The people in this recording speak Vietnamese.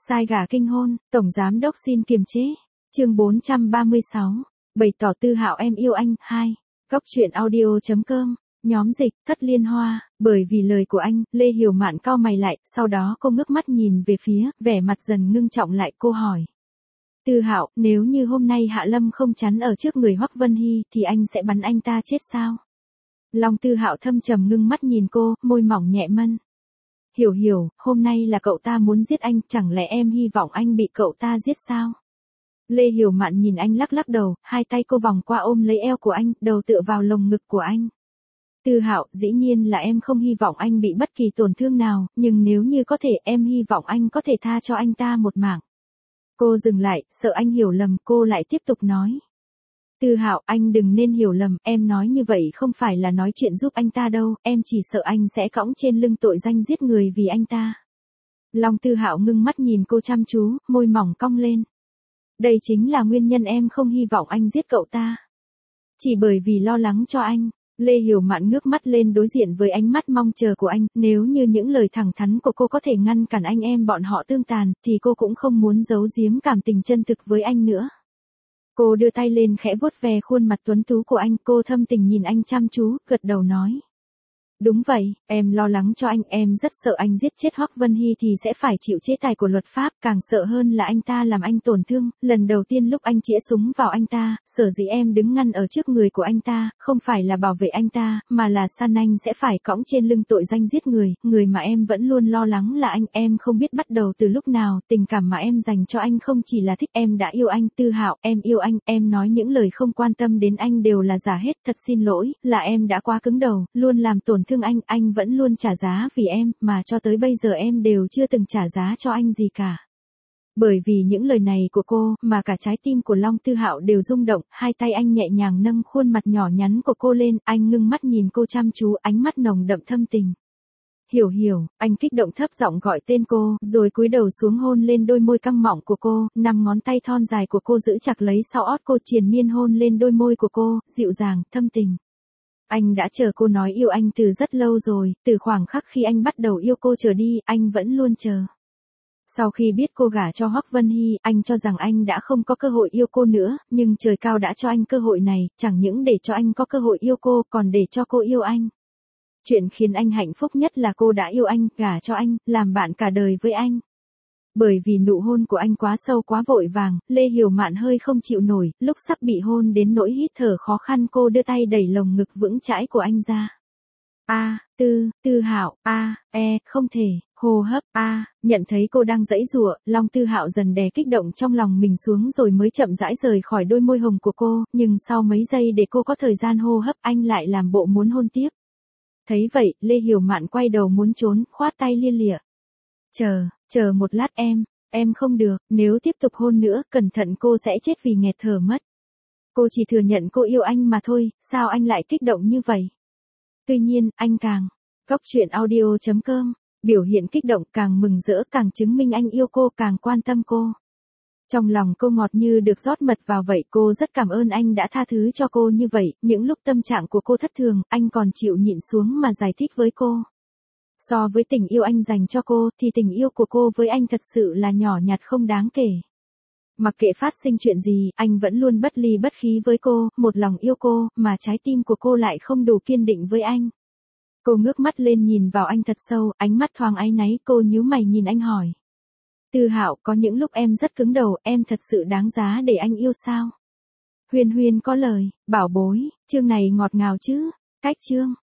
Sai gả kinh hôn, tổng giám đốc xin kiềm chế. Chương 436. Bày tỏ Tư Hạo em yêu anh. 2. Góc truyện audio.com. Nhóm dịch, Thất Liên Hoa. Bởi vì lời của anh, Lê Hiểu Mạn cau mày lại, sau đó cô ngước mắt nhìn về phía, vẻ mặt dần ngưng trọng lại, cô hỏi. Tư Hạo, nếu như hôm nay Hạ Lâm không chắn ở trước người Hoắc Vân Hy thì anh sẽ bắn anh ta chết sao? Lòng Tư Hạo thâm trầm ngưng mắt nhìn cô, môi mỏng nhẹ mân. Hiểu, hôm nay là cậu ta muốn giết anh, chẳng lẽ em hy vọng anh bị cậu ta giết sao? Lê Hiểu Mạn nhìn anh lắc lắc đầu, hai tay cô vòng qua ôm lấy eo của anh, đầu tựa vào lồng ngực của anh. Tư Hạo, dĩ nhiên là em không hy vọng anh bị bất kỳ tổn thương nào, nhưng nếu như có thể em hy vọng anh có thể tha cho anh ta một mạng. Cô dừng lại, sợ anh hiểu lầm, cô lại tiếp tục nói. Tư Hạo, anh đừng nên hiểu lầm, em nói như vậy không phải là nói chuyện giúp anh ta đâu, em chỉ sợ anh sẽ cõng trên lưng tội danh giết người vì anh ta. Long Tư Hạo ngưng mắt nhìn cô chăm chú, môi mỏng cong lên. Đây chính là nguyên nhân em không hy vọng anh giết cậu ta. Chỉ bởi vì lo lắng cho anh. Lê Hiểu Mạn ngước mắt lên đối diện với ánh mắt mong chờ của anh, nếu như những lời thẳng thắn của cô có thể ngăn cản anh em bọn họ tương tàn, thì cô cũng không muốn giấu giếm cảm tình chân thực với anh nữa. Cô đưa tay lên khẽ vuốt ve khuôn mặt tuấn tú của anh, cô thâm tình nhìn anh chăm chú, gật đầu nói. Đúng vậy, em lo lắng cho anh, em rất sợ anh giết chết Hoắc Vân Hy thì sẽ phải chịu chế tài của luật pháp, càng sợ hơn là anh ta làm anh tổn thương, lần đầu tiên lúc anh chĩa súng vào anh ta, sở dĩ em đứng ngăn ở trước người của anh ta, không phải là bảo vệ anh ta, mà là san anh sẽ phải cõng trên lưng tội danh giết người, người mà em vẫn luôn lo lắng là anh, em không biết bắt đầu từ lúc nào, tình cảm mà em dành cho anh không chỉ là thích, em đã yêu anh. Tư Hạo, em yêu anh, em nói những lời không quan tâm đến anh đều là giả hết, thật xin lỗi, là em đã quá cứng đầu, luôn làm tổn thương anh vẫn luôn trả giá vì em, mà cho tới bây giờ em đều chưa từng trả giá cho anh gì cả. Bởi vì những lời này của cô, mà cả trái tim của Long Tư Hạo đều rung động, hai tay anh nhẹ nhàng nâng khuôn mặt nhỏ nhắn của cô lên, anh ngưng mắt nhìn cô chăm chú, ánh mắt nồng đậm thâm tình. Hiểu, anh kích động thấp giọng gọi tên cô, rồi cúi đầu xuống hôn lên đôi môi căng mọng của cô, năm ngón tay thon dài của cô giữ chặt lấy sau ót cô, triền miên hôn lên đôi môi của cô, dịu dàng, thâm tình. Anh đã chờ cô nói yêu anh từ rất lâu rồi, từ khoảng khắc khi anh bắt đầu yêu cô trở đi, anh vẫn luôn chờ. Sau khi biết cô gả cho Hoắc Vân Hy, anh cho rằng anh đã không có cơ hội yêu cô nữa, nhưng trời cao đã cho anh cơ hội này, chẳng những để cho anh có cơ hội yêu cô, còn để cho cô yêu anh. Chuyện khiến anh hạnh phúc nhất là cô đã yêu anh, gả cho anh, làm bạn cả đời với anh. Bởi vì nụ hôn của anh quá sâu quá vội vàng, Lê Hiểu Mạn hơi không chịu nổi, lúc sắp bị hôn đến nỗi hít thở khó khăn cô đưa tay đẩy lồng ngực vững chãi của anh ra. Tư Hạo, không thể, hô hấp, nhận thấy cô đang giãy giụa, Long Tư Hạo dần đè kích động trong lòng mình xuống rồi mới chậm rãi rời khỏi đôi môi hồng của cô, nhưng sau mấy giây để cô có thời gian hô hấp anh lại làm bộ muốn hôn tiếp. Thấy vậy, Lê Hiểu Mạn quay đầu muốn trốn, khoát tay lia lịa. Chờ một lát em không được, nếu tiếp tục hôn nữa, cẩn thận cô sẽ chết vì nghẹt thở mất. Cô chỉ thừa nhận cô yêu anh mà thôi, sao anh lại kích động như vậy? Tuy nhiên, anh càng. Góc truyện audio.com. Biểu hiện kích động càng mừng rỡ càng chứng minh anh yêu cô càng quan tâm cô. Trong lòng cô ngọt như được rót mật vào vậy, cô rất cảm ơn anh đã tha thứ cho cô như vậy, những lúc tâm trạng của cô thất thường, anh còn chịu nhịn xuống mà giải thích với cô. So với tình yêu anh dành cho cô, thì tình yêu của cô với anh thật sự là nhỏ nhặt không đáng kể. Mặc kệ phát sinh chuyện gì, anh vẫn luôn bất ly bất khí với cô, một lòng yêu cô, mà trái tim của cô lại không đủ kiên định với anh. Cô ngước mắt lên nhìn vào anh thật sâu, ánh mắt thoáng áy náy, cô nhíu mày nhìn anh hỏi. Tư Hạo, có những lúc em rất cứng đầu, em thật sự đáng giá để anh yêu sao? Huyên có lời, bảo bối, chương này ngọt ngào chứ? Cách chương.